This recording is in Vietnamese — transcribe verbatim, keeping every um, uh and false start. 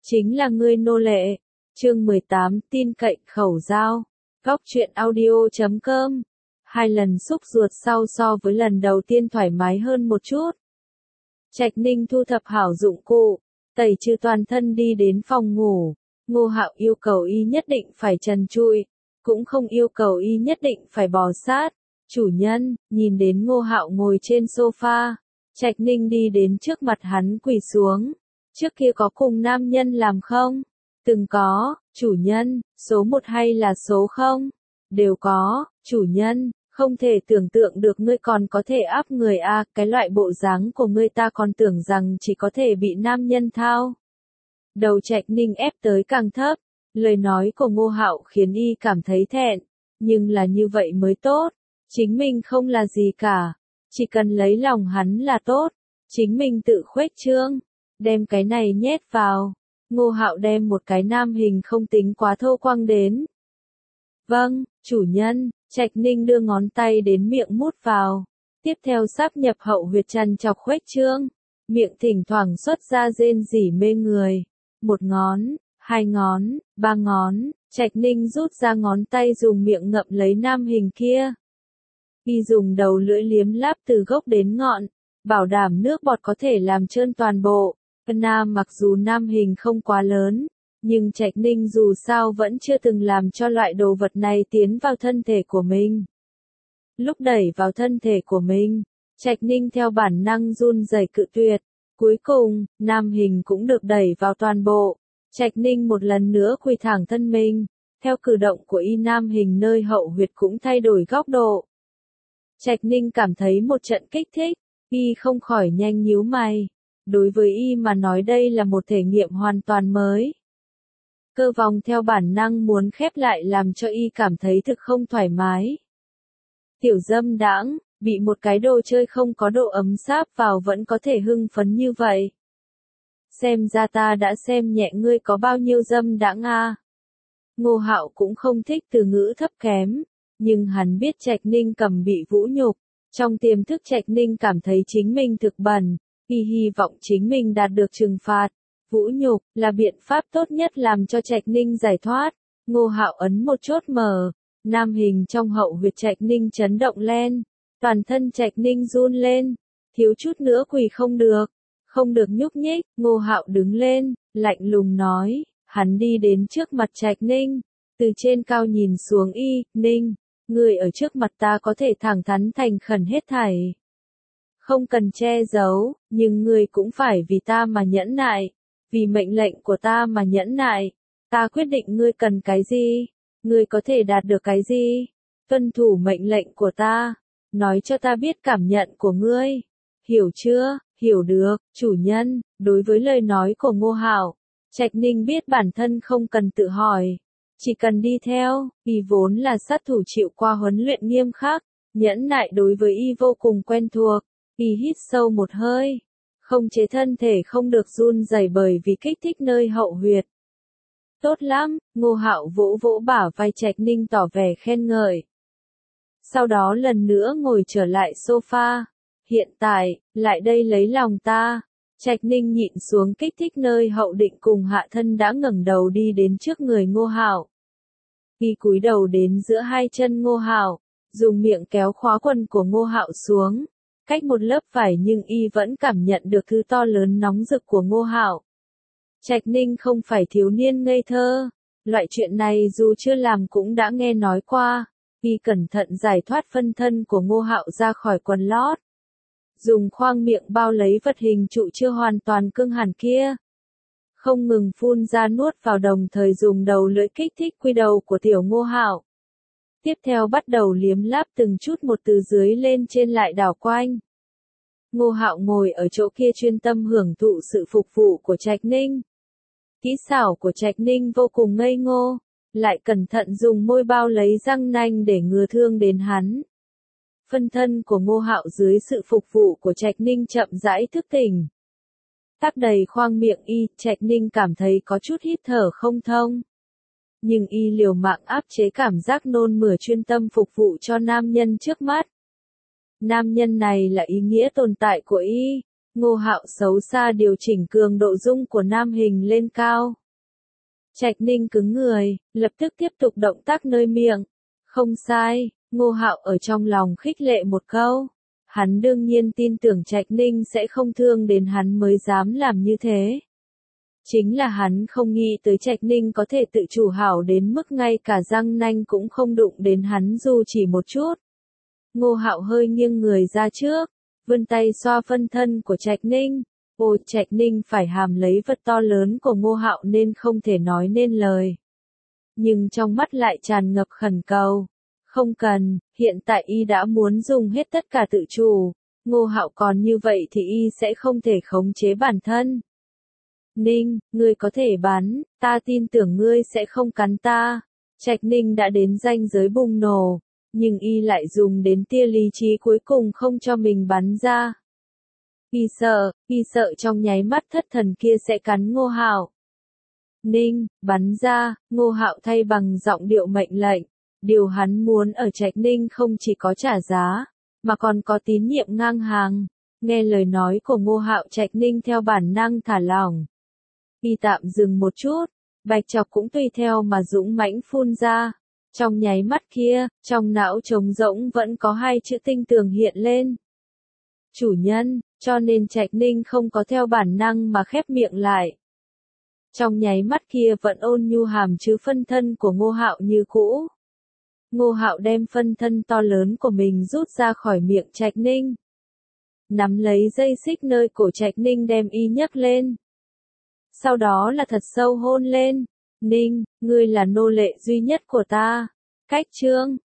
chính là ngươi nô lệ. Chương mười tám tin cậy khẩu giao. Góc truyện audio chấm com. Hai lần xúc ruột sau so với lần đầu tiên thoải mái hơn một chút. Trạch Ninh thu thập hảo dụng cụ, tẩy trừ toàn thân đi đến phòng ngủ. Ngô Hạo yêu cầu y nhất định phải trần trụi, cũng không yêu cầu y nhất định phải bò sát. Chủ nhân, nhìn đến Ngô Hạo ngồi trên sofa, Trạch Ninh đi đến trước mặt hắn quỳ xuống. Trước kia có cùng nam nhân làm không? Từng có. Chủ nhân, số một hay là số không? Đều có. Chủ nhân, không thể tưởng tượng được ngươi còn có thể áp người a, cái loại bộ dáng của ngươi ta còn tưởng rằng chỉ có thể bị nam nhân thao. Đầu Trạch Ninh ép tới càng thấp, lời nói của Ngô Hạo khiến y cảm thấy thẹn, nhưng là như vậy mới tốt, chính mình không là gì cả, chỉ cần lấy lòng hắn là tốt, chính mình tự khuếch trương, đem cái này nhét vào. Ngô Hạo đem một cái nam hình không tính quá thô quăng đến. Vâng, chủ nhân. Trạch Ninh đưa ngón tay đến miệng mút vào, tiếp theo sáp nhập hậu huyệt trần chọc khuếch trương, miệng thỉnh thoảng xuất ra rên rỉ mê người. Một ngón, hai ngón, ba ngón, Trạch Ninh rút ra ngón tay dùng miệng ngậm lấy nam hình kia. Y dùng đầu lưỡi liếm láp từ gốc đến ngọn, bảo đảm nước bọt có thể làm trơn toàn bộ. Nam mặc dù nam hình không quá lớn, nhưng Trạch Ninh dù sao vẫn chưa từng làm cho loại đồ vật này tiến vào thân thể của mình. Lúc đẩy vào thân thể của mình, Trạch Ninh theo bản năng run rẩy cự tuyệt. Cuối cùng, nam hình cũng được đẩy vào toàn bộ. Trạch Ninh một lần nữa quỳ thẳng thân mình, theo cử động của y nam hình nơi hậu huyệt cũng thay đổi góc độ. Trạch Ninh cảm thấy một trận kích thích, y không khỏi nhanh nhíu mày. Đối với y mà nói đây là một thể nghiệm hoàn toàn mới. Cơ vòng theo bản năng muốn khép lại làm cho y cảm thấy thực không thoải mái. Tiểu dâm đãng, bị một cái đồ chơi không có độ ấm sáp vào vẫn có thể hưng phấn như vậy. Xem ra ta đã xem nhẹ ngươi có bao nhiêu dâm đãng a. Ngô Hạo cũng không thích từ ngữ thấp kém, nhưng hắn biết Trạch Ninh cầm bị vũ nhục, trong tiềm thức Trạch Ninh cảm thấy chính mình thực bẩn, y hy vọng chính mình đạt được trừng phạt. Vũ nhục là biện pháp tốt nhất làm cho Trạch Ninh giải thoát. Ngô Hạo ấn một chốt mở, nam hình trong hậu huyệt Trạch Ninh chấn động lên, toàn thân Trạch Ninh run lên, thiếu chút nữa quỳ không được, không được nhúc nhích. Ngô Hạo đứng lên, lạnh lùng nói, hắn đi đến trước mặt Trạch Ninh, từ trên cao nhìn xuống y, Ninh, người ở trước mặt ta có thể thẳng thắn thành khẩn hết thảy. Không cần che giấu, nhưng người cũng phải vì ta mà nhẫn nại. Vì mệnh lệnh của ta mà nhẫn nại, ta quyết định ngươi cần cái gì, ngươi có thể đạt được cái gì, tuân thủ mệnh lệnh của ta, nói cho ta biết cảm nhận của ngươi, hiểu chưa? Hiểu được, chủ nhân. Đối với lời nói của Ngô Hạo, Trạch Ninh biết bản thân không cần tự hỏi, chỉ cần đi theo. Y vốn là sát thủ chịu qua huấn luyện nghiêm khắc, nhẫn nại đối với y vô cùng quen thuộc. Y hít sâu một hơi, không chế thân thể không được run rẩy bởi vì kích thích nơi hậu huyệt. Tốt lắm. Ngô Hạo vỗ vỗ bả vai Trạch Ninh tỏ vẻ khen ngợi. Sau đó lần nữa ngồi trở lại sofa. Hiện tại, lại đây lấy lòng ta. Trạch Ninh nhịn xuống kích thích nơi hậu định cùng hạ thân đã ngẩng đầu đi đến trước người Ngô Hạo. Y cúi đầu đến giữa hai chân Ngô Hạo, dùng miệng kéo khóa quần của Ngô Hạo xuống. Cách một lớp vải nhưng y vẫn cảm nhận được thứ to lớn nóng rực của Ngô Hạo. Trạch Ninh không phải thiếu niên ngây thơ, loại chuyện này dù chưa làm cũng đã nghe nói qua. Y cẩn thận giải thoát phân thân của Ngô Hạo ra khỏi quần lót, dùng khoang miệng bao lấy vật hình trụ chưa hoàn toàn cứng hẳn kia, không ngừng phun ra nuốt vào đồng thời dùng đầu lưỡi kích thích quy đầu của tiểu Ngô Hạo. Tiếp theo bắt đầu liếm láp từng chút một từ dưới lên trên lại đảo quanh. Ngô Hạo ngồi ở chỗ kia chuyên tâm hưởng thụ sự phục vụ của Trạch Ninh. Kỹ xảo của Trạch Ninh vô cùng ngây ngô, lại cẩn thận dùng môi bao lấy răng nanh để ngừa thương đến hắn. Phân thân của Ngô Hạo dưới sự phục vụ của Trạch Ninh chậm rãi thức tỉnh. Tắc đầy khoang miệng y, Trạch Ninh cảm thấy có chút hít thở không thông. Nhưng y liều mạng áp chế cảm giác nôn mửa chuyên tâm phục vụ cho nam nhân trước mắt. Nam nhân này là ý nghĩa tồn tại của y, Ngô Hạo xấu xa điều chỉnh cường độ rung của nam hình lên cao. Trạch Ninh cứng người, lập tức tiếp tục động tác nơi miệng. Không sai, Ngô Hạo ở trong lòng khích lệ một câu. Hắn đương nhiên tin tưởng Trạch Ninh sẽ không thương đến hắn mới dám làm như thế. Chính là hắn không nghĩ tới Trạch Ninh có thể tự chủ hảo đến mức ngay cả răng nanh cũng không đụng đến hắn dù chỉ một chút. Ngô Hạo hơi nghiêng người ra trước, vươn tay xoa phân thân của Trạch Ninh. Ôi, Trạch Ninh phải hàm lấy vật to lớn của Ngô Hạo nên không thể nói nên lời. Nhưng trong mắt lại tràn ngập khẩn cầu. Không cần, hiện tại y đã muốn dùng hết tất cả tự chủ. Ngô Hạo còn như vậy thì y sẽ không thể khống chế bản thân. Ninh, ngươi có thể bắn, ta tin tưởng ngươi sẽ không cắn ta. Trạch Ninh đã đến ranh giới bùng nổ, nhưng y lại dùng đến tia lý trí cuối cùng không cho mình bắn ra. Y sợ, y sợ trong nháy mắt thất thần kia sẽ cắn Ngô Hạo. Ninh, bắn ra, Ngô Hạo thay bằng giọng điệu mệnh lệnh. Điều hắn muốn ở Trạch Ninh không chỉ có trả giá, mà còn có tín nhiệm ngang hàng. Nghe lời nói của Ngô Hạo, Trạch Ninh theo bản năng thả lỏng. Y tạm dừng một chút, bạch chọc cũng tùy theo mà dũng mãnh phun ra. Trong nháy mắt kia, trong não trống rỗng vẫn có hai chữ tinh tường hiện lên. Chủ nhân, cho nên Trạch Ninh không có theo bản năng mà khép miệng lại. Trong nháy mắt kia vẫn ôn nhu hàm chứa phân thân của Ngô Hạo như cũ. Ngô Hạo đem phân thân to lớn của mình rút ra khỏi miệng Trạch Ninh. Nắm lấy dây xích nơi cổ Trạch Ninh đem y nhấc lên. Sau đó là thật sâu hôn lên. Ninh, ngươi là nô lệ duy nhất của ta. Cách chương.